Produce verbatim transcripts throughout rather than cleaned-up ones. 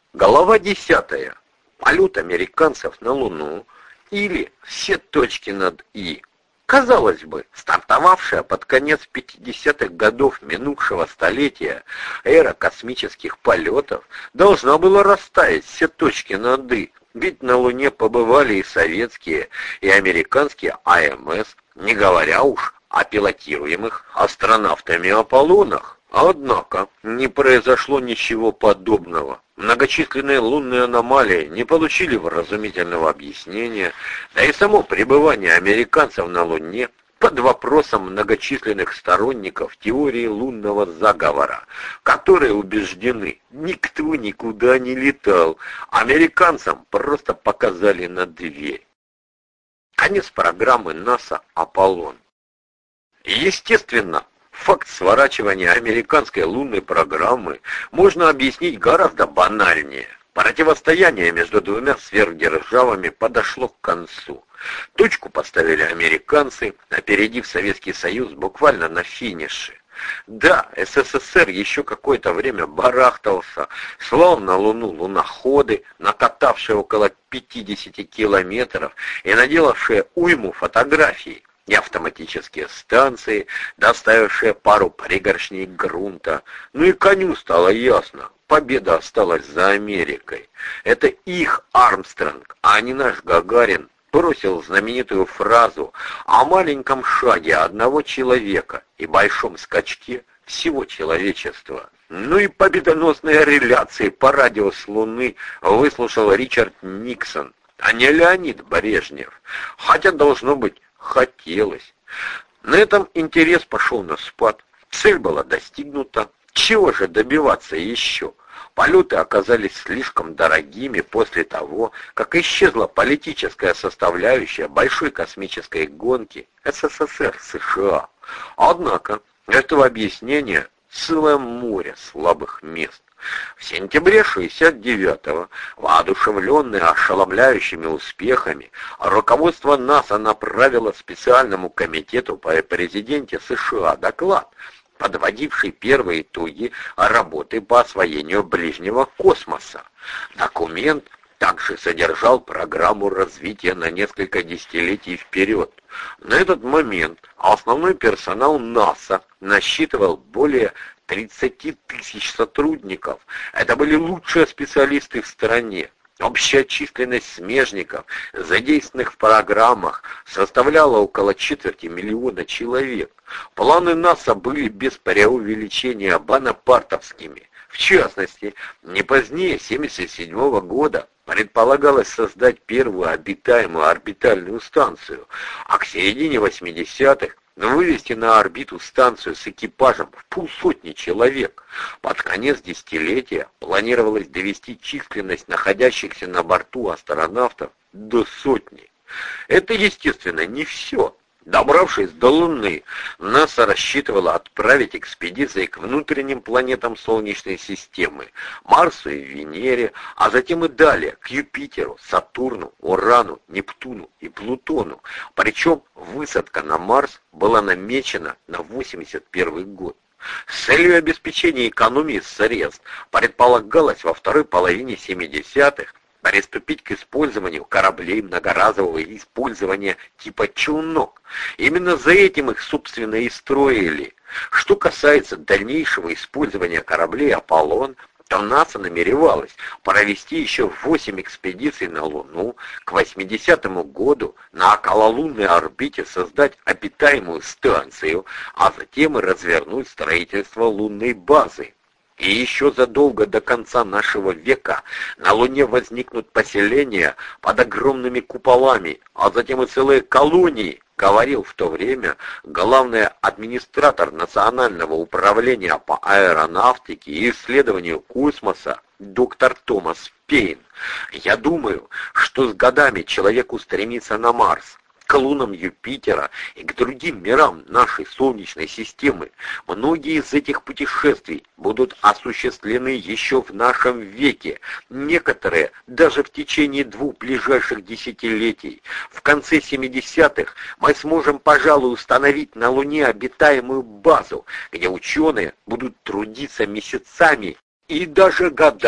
Глава десятая. Полет американцев на Луну или все точки над «и». Казалось бы, стартовавшая под конец пятидесятых годов минувшего столетия эра космических полетов должна была расставить все точки над «и», ведь на Луне побывали и советские, и американские А Эм Эс, не говоря уж о пилотируемых астронавтами Аполлонах. Однако не произошло ничего подобного. Многочисленные лунные аномалии не получили вразумительного объяснения, да и само пребывание американцев на Луне под вопросом многочисленных сторонников теории лунного заговора, которые убеждены, никто никуда не летал, американцам просто показали на дверь. Конец программы НАСА «Аполлон». Естественно, факт сворачивания американской лунной программы можно объяснить гораздо банальнее. Противостояние между двумя сверхдержавами подошло к концу. Точку поставили американцы, опередив Советский Союз буквально на финише. Да, Эс Эс Эс Эр еще какое-то время барахтался, слал на Луну луноходы, накатавшие около пятидесяти километров и наделавшие уйму фотографий, и автоматические станции, доставившие пару пригоршней грунта. Ну и коню стало ясно, победа осталась за Америкой. Это их Армстронг, а не наш Гагарин, бросил знаменитую фразу о маленьком шаге одного человека и большом скачке всего человечества. Ну и победоносные реляции по радио с Луны выслушал Ричард Никсон, а не Леонид Брежнев. Хотя, должно быть, хотелось. На этом интерес пошел на спад. Цель была достигнута. Чего же добиваться еще? Полеты оказались слишком дорогими после того, как исчезла политическая составляющая большой космической гонки Эс Эс Эс Эр С Ш А. Однако, этого объяснения целое море слабых мест. В сентябре шестьдесят девятого, воодушевленное ошеломляющими успехами, руководство НАСА направило специальному комитету при президенте С Ш А доклад, подводивший первые итоги работы по освоению ближнего космоса. Документ также содержал программу развития на несколько десятилетий вперед. На этот момент основной персонал НАСА насчитывал более тридцати тысяч сотрудников. Это были лучшие специалисты в стране. Общая численность смежников, задействованных в программах, составляла около четверти миллиона человек. Планы НАСА были без преувеличения бонапартовскими. В частности, не позднее семьдесят седьмого года предполагалось создать первую обитаемую орбитальную станцию, а к середине восьмидесятых вывести на орбиту станцию с экипажем в полсотни человек. Под конец десятилетия планировалось довести численность находящихся на борту астронавтов до сотни. Это, естественно, не все. Добравшись до Луны, НАСА рассчитывала отправить экспедиции к внутренним планетам Солнечной системы, Марсу и Венере, а затем и далее, к Юпитеру, Сатурну, Урану, Нептуну и Плутону. Причем высадка на Марс была намечена на восемьдесят первый год. С целью обеспечения экономии средств предполагалось во второй половине семидесятых приступить к использованию кораблей многоразового использования типа челнок. Именно за этим их, собственно, и строили. Что касается дальнейшего использования кораблей «Аполлон», то НАСА намеревалась провести еще восемь экспедиций на Луну, к восьмидесятому году на окололунной орбите создать обитаемую станцию, а затем и развернуть строительство лунной базы. И еще задолго до конца нашего века на Луне возникнут поселения под огромными куполами, а затем и целые колонии, говорил в то время главный администратор Национального управления по аэронавтике и исследованию космоса доктор Томас Пейн. Я думаю, что с годами человек устремится на Марс, к лунам Юпитера и к другим мирам нашей Солнечной системы. Многие из этих путешествий будут осуществлены еще в нашем веке, некоторые даже в течение двух ближайших десятилетий. В конце семидесятых мы сможем, пожалуй, установить на Луне обитаемую базу, где ученые будут трудиться месяцами и даже годами.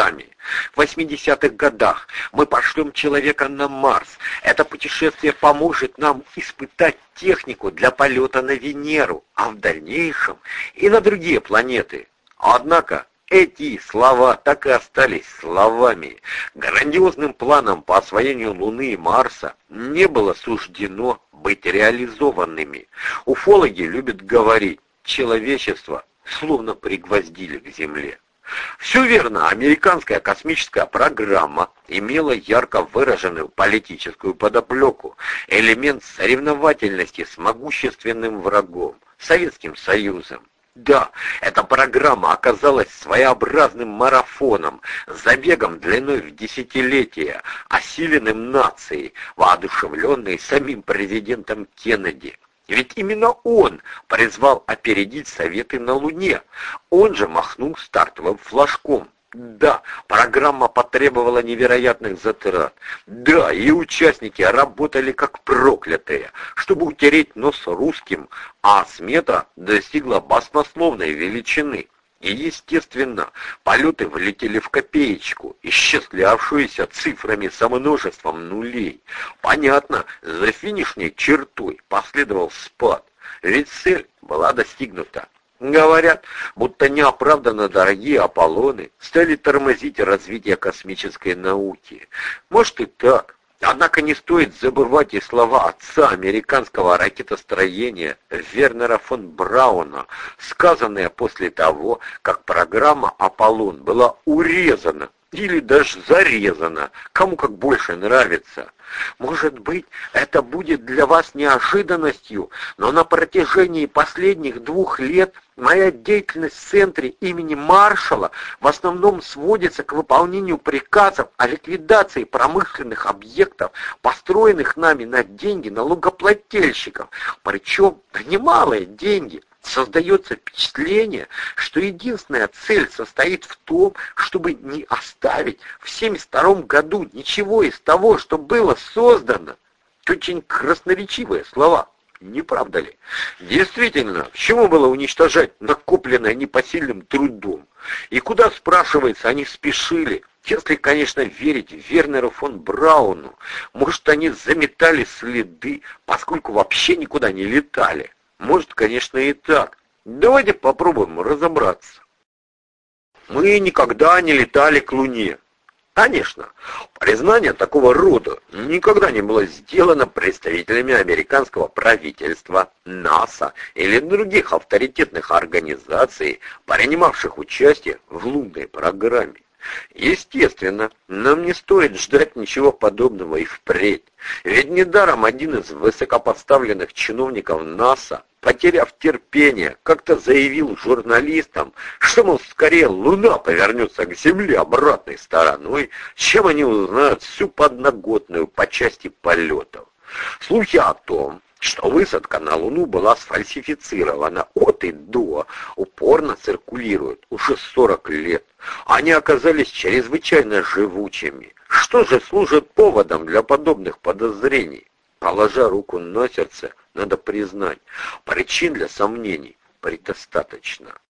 В восьмидесятых годах мы пошлем человека на Марс. Это путешествие поможет нам испытать технику для полета на Венеру, а в дальнейшем и на другие планеты. Однако эти слова так и остались словами. Грандиозным планом по освоению Луны и Марса не было суждено быть реализованными. Уфологи любят говорить, человечество словно пригвоздили к Земле. Все верно, американская космическая программа имела ярко выраженную политическую подоплеку, элемент соревновательности с могущественным врагом, Советским Союзом. Да, эта программа оказалась своеобразным марафоном, забегом длиной в десятилетия, осиленным нацией, воодушевленной самим президентом Кеннеди. Ведь именно он призвал опередить Советы на Луне. Он же махнул стартовым флажком. Да, программа потребовала невероятных затрат. Да, и участники работали как проклятые, чтобы утереть нос русским, а смета достигла баснословной величины. И, естественно, полеты влетели в копеечку, исчислявшуюся цифрами со множеством нулей. Понятно, за финишной чертой последовал спад, ведь цель была достигнута. Говорят, будто неоправданно дорогие Аполлоны стали тормозить развитие космической науки. Может и так. Однако не стоит забывать и слова отца американского ракетостроения Вернера фон Брауна, сказанные после того, как программа «Аполлон» была урезана или даже зарезана, кому как больше нравится. Может быть, это будет для вас неожиданностью, но на протяжении последних двух лет моя деятельность в центре имени Маршалла в основном сводится к выполнению приказов о ликвидации промышленных объектов, построенных нами на деньги налогоплательщиков, причем на немалые деньги. Создается впечатление, что единственная цель состоит в том, чтобы не оставить в семьдесят втором году ничего из того, что было создано. Очень красноречивые слова, не правда ли? Действительно, к чему было уничтожать накопленное непосильным трудом? И куда, спрашивается, они спешили? Если, конечно, верить Вернеру фон Брауну, может, они заметали следы, поскольку вообще никуда не летали. Может, конечно, и так. Давайте попробуем разобраться. Мы никогда не летали к Луне. Конечно, признание такого рода никогда не было сделано представителями американского правительства, НАСА или других авторитетных организаций, принимавших участие в лунной программе. Естественно, нам не стоит ждать ничего подобного и впредь, ведь недаром один из высокопоставленных чиновников НАСА, потеряв терпение, как-то заявил журналистам, что, мол, скорее Луна повернется к Земле обратной стороной, чем они узнают всю подноготную по части полетов. Слухи о том, что высадка на Луну была сфальсифицирована от и до, упорно циркулируют уже сорок лет. Они оказались чрезвычайно живучими. Что же служит поводом для подобных подозрений? Положа руку на сердце, надо признать, причин для сомнений предостаточно.